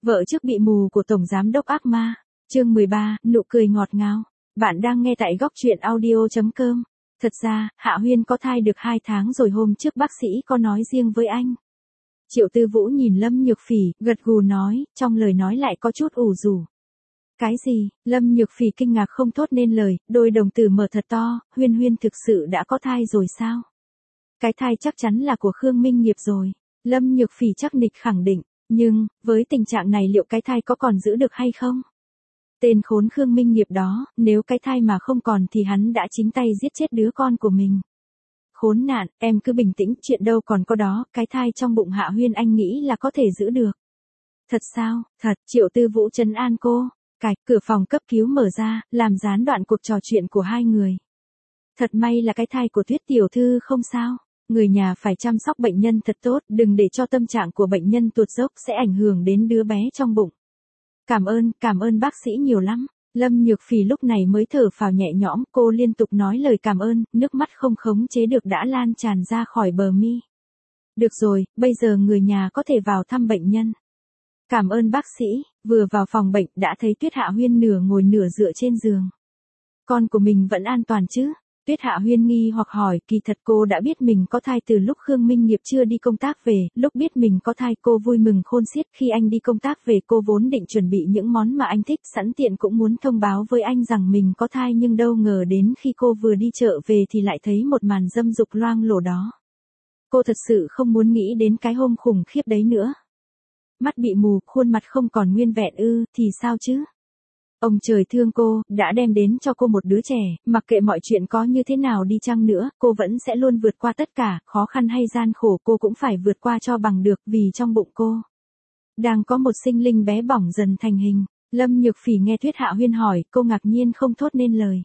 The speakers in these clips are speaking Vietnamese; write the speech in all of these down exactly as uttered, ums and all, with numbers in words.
Vợ trước bị mù của Tổng Giám đốc ác ma. Chương mười ba, nụ cười ngọt ngào. Bạn đang nghe tại góc truyện audio chấm com. Thật ra, Hạ Huyên có thai được hai tháng rồi, hôm trước bác sĩ có nói riêng với anh. Triệu Tư Vũ nhìn Lâm Nhược Phỉ, gật gù nói, trong lời nói lại có chút ủ rũ. Cái gì? Lâm Nhược Phỉ kinh ngạc không thốt nên lời, đôi đồng tử mở thật to. Huyên Huyên thực sự đã có thai rồi sao? Cái thai chắc chắn là của Khương Minh Nghiệp rồi. Lâm Nhược Phỉ chắc nịch khẳng định. Nhưng, với tình trạng này liệu cái thai có còn giữ được hay không? Tên khốn Khương Minh Nghiệp đó, nếu cái thai mà không còn thì hắn đã chính tay giết chết đứa con của mình. Khốn nạn, em cứ bình tĩnh, chuyện đâu còn có đó, cái thai trong bụng Hạ Huyên anh nghĩ là có thể giữ được. Thật sao? Thật. Triệu Tư Vũ trấn an cô. Cạch, cửa phòng cấp cứu mở ra, làm gián đoạn cuộc trò chuyện của hai người. Thật may là cái thai của Tuyết tiểu thư không sao. Người nhà phải chăm sóc bệnh nhân thật tốt, đừng để cho tâm trạng của bệnh nhân tuột dốc, sẽ ảnh hưởng đến đứa bé trong bụng. Cảm ơn, cảm ơn bác sĩ nhiều lắm. Lâm Nhược Phỉ lúc này mới thở phào nhẹ nhõm, cô liên tục nói lời cảm ơn, nước mắt không khống chế được đã lan tràn ra khỏi bờ mi. Được rồi, bây giờ người nhà có thể vào thăm bệnh nhân. Cảm ơn bác sĩ. Vừa vào phòng bệnh đã thấy Tuyết Hạ Huyên nửa ngồi nửa dựa trên giường. Con của mình vẫn an toàn chứ? Tuyết Hạ Huyên nghi hoặc hỏi, kỳ thật cô đã biết mình có thai từ lúc Khương Minh Nghiệp chưa đi công tác về, lúc biết mình có thai cô vui mừng khôn xiết, khi anh đi công tác về cô vốn định chuẩn bị những món mà anh thích, sẵn tiện cũng muốn thông báo với anh rằng mình có thai, nhưng đâu ngờ đến khi cô vừa đi chợ về thì lại thấy một màn dâm dục loang lổ đó. Cô thật sự không muốn nghĩ đến cái hôm khủng khiếp đấy nữa. Mắt bị mù, khuôn mặt không còn nguyên vẹn ư, thì sao chứ? Ông trời thương cô, đã đem đến cho cô một đứa trẻ, mặc kệ mọi chuyện có như thế nào đi chăng nữa, cô vẫn sẽ luôn vượt qua tất cả, khó khăn hay gian khổ cô cũng phải vượt qua cho bằng được, vì trong bụng cô đang có một sinh linh bé bỏng dần thành hình. Lâm Nhược Phỉ nghe Tuyết Hạ Huyên hỏi, cô ngạc nhiên không thốt nên lời.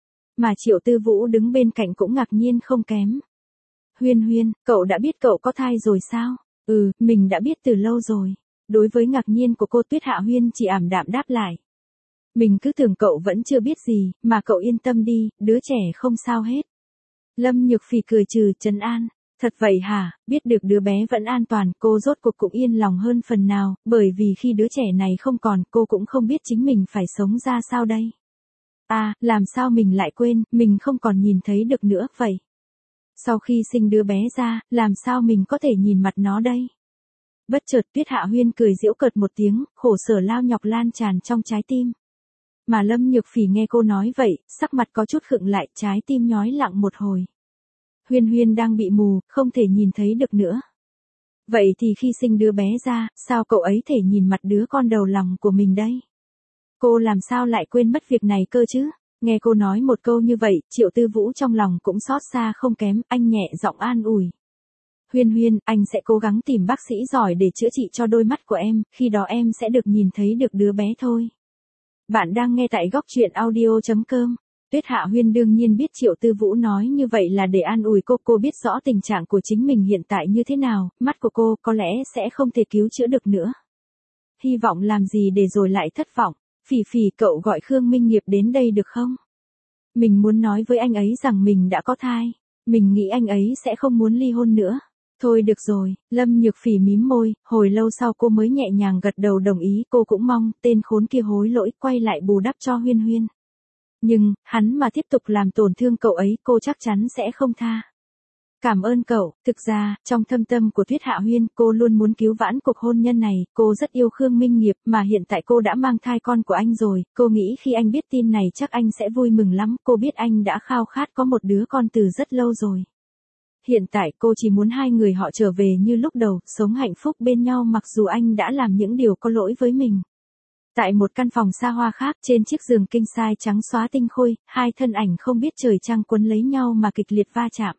Mà Triệu Tư Vũ đứng bên cạnh cũng ngạc nhiên không kém. Huyên Huyên, cậu đã biết cậu có thai rồi sao? Ừ, mình đã biết từ lâu rồi. Đối với ngạc nhiên của cô, Tuyết Hạ Huyên chỉ ảm đạm đáp lại. Mình cứ tưởng cậu vẫn chưa biết gì, mà cậu yên tâm đi, đứa trẻ không sao hết. Lâm Nhược Phỉ cười trừ trấn an. Thật vậy hả? Biết được đứa bé vẫn an toàn, cô rốt cuộc cũng yên lòng hơn phần nào, bởi vì khi đứa trẻ này không còn, cô cũng không biết chính mình phải sống ra sao đây. À, làm sao mình lại quên, mình không còn nhìn thấy được nữa vậy. Sau khi sinh đứa bé ra, làm sao mình có thể nhìn mặt nó đây? Bất chợt Tuyết Hạ Huyên cười giễu cợt một tiếng, khổ sở lao nhọc lan tràn trong trái tim. Mà Lâm Nhược Phỉ nghe cô nói vậy, sắc mặt có chút khựng lại, trái tim nhói lặng một hồi. Huyên Huyên đang bị mù, không thể nhìn thấy được nữa. Vậy thì khi sinh đứa bé ra, sao cậu ấy thể nhìn mặt đứa con đầu lòng của mình đây? Cô làm sao lại quên mất việc này cơ chứ? Nghe cô nói một câu như vậy, Triệu Tư Vũ trong lòng cũng xót xa không kém, anh nhẹ giọng an ủi. Huyên Huyên, anh sẽ cố gắng tìm bác sĩ giỏi để chữa trị cho đôi mắt của em, khi đó em sẽ được nhìn thấy được đứa bé thôi. Bạn đang nghe tại góc truyện audio chấm com. Tuyết Hạ Huyên đương nhiên biết Triệu Tư Vũ nói như vậy là để an ủi cô, cô biết rõ tình trạng của chính mình hiện tại như thế nào, mắt của cô có lẽ sẽ không thể cứu chữa được nữa. Hy vọng làm gì để rồi lại thất vọng. Phỉ Phỉ, cậu gọi Khương Minh Nghiệp đến đây được không? Mình muốn nói với anh ấy rằng mình đã có thai. Mình nghĩ anh ấy sẽ không muốn ly hôn nữa. Thôi được rồi, Lâm Nhược Phỉ mím môi, hồi lâu sau cô mới nhẹ nhàng gật đầu đồng ý, cô cũng mong tên khốn kia hối lỗi, quay lại bù đắp cho Huyên Huyên. Nhưng, hắn mà tiếp tục làm tổn thương cậu ấy, cô chắc chắn sẽ không tha. Cảm ơn cậu. Thực ra, trong thâm tâm của Tuyết Hạ Huyên, cô luôn muốn cứu vãn cuộc hôn nhân này, cô rất yêu Khương Minh Nghiệp, mà hiện tại cô đã mang thai con của anh rồi, cô nghĩ khi anh biết tin này chắc anh sẽ vui mừng lắm, cô biết anh đã khao khát có một đứa con từ rất lâu rồi. Hiện tại cô chỉ muốn hai người họ trở về như lúc đầu, sống hạnh phúc bên nhau mặc dù anh đã làm những điều có lỗi với mình. Tại một căn phòng xa hoa khác, trên chiếc giường king size trắng xóa tinh khôi, hai thân ảnh không biết trời trăng quấn lấy nhau mà kịch liệt va chạm.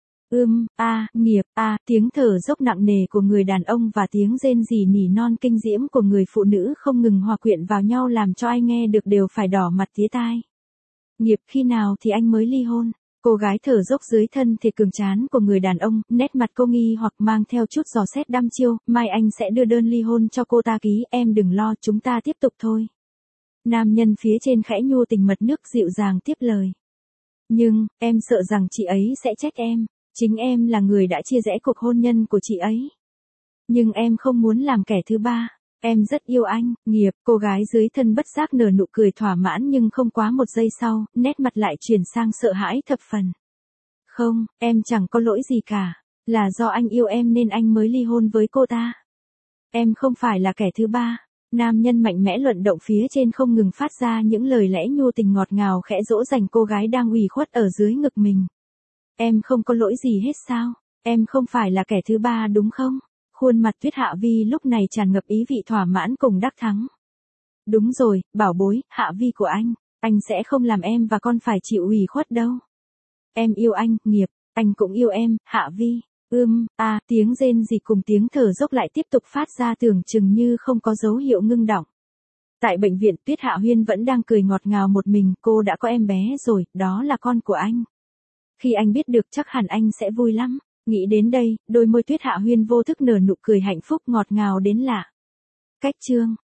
Ưm, a, à, nghiệp, a, à, tiếng thở dốc nặng nề của người đàn ông và tiếng rên rỉ nỉ non kinh diễm của người phụ nữ không ngừng hòa quyện vào nhau làm cho ai nghe được đều phải đỏ mặt tía tai. Nghiệp, khi nào thì anh mới ly hôn? Cô gái thở dốc dưới thân thể cường trán của người đàn ông, nét mặt cô nghi hoặc mang theo chút dò xét đăm chiêu, mai anh sẽ đưa đơn ly hôn cho cô ta ký, em đừng lo, chúng ta tiếp tục thôi. Nam nhân phía trên khẽ nhô tình mật nước dịu dàng tiếp lời. Nhưng, em sợ rằng chị ấy sẽ trách em, chính em là người đã chia rẽ cuộc hôn nhân của chị ấy. Nhưng em không muốn làm kẻ thứ ba. Em rất yêu anh, nghiệp, cô gái dưới thân bất giác nở nụ cười thỏa mãn nhưng không quá một giây sau, nét mặt lại chuyển sang sợ hãi thập phần. Không, em chẳng có lỗi gì cả, là do anh yêu em nên anh mới ly hôn với cô ta. Em không phải là kẻ thứ ba. Nam nhân mạnh mẽ luận động phía trên không ngừng phát ra những lời lẽ nhu tình ngọt ngào khẽ dỗ dành cô gái đang ủy khuất ở dưới ngực mình. Em không có lỗi gì hết sao? Em không phải là kẻ thứ ba đúng không? Khuôn mặt Tuyết Hạ Vi lúc này tràn ngập ý vị thỏa mãn cùng đắc thắng. Đúng rồi, bảo bối, Hạ Vi của anh, anh sẽ không làm em và con phải chịu ủy khuất đâu. Em yêu anh, nghiệp, anh cũng yêu em, Hạ Vi. Ưm, à, tiếng rên rỉ cùng tiếng thở dốc lại tiếp tục phát ra tưởng chừng như không có dấu hiệu ngưng đọng. Tại bệnh viện Tuyết Hạ Huyên vẫn đang cười ngọt ngào một mình, cô đã có em bé rồi, đó là con của anh. Khi anh biết được chắc hẳn anh sẽ vui lắm. Nghĩ đến đây, đôi môi Tuyết Hạ Huyên vô thức nở nụ cười hạnh phúc ngọt ngào đến lạ. Cách chương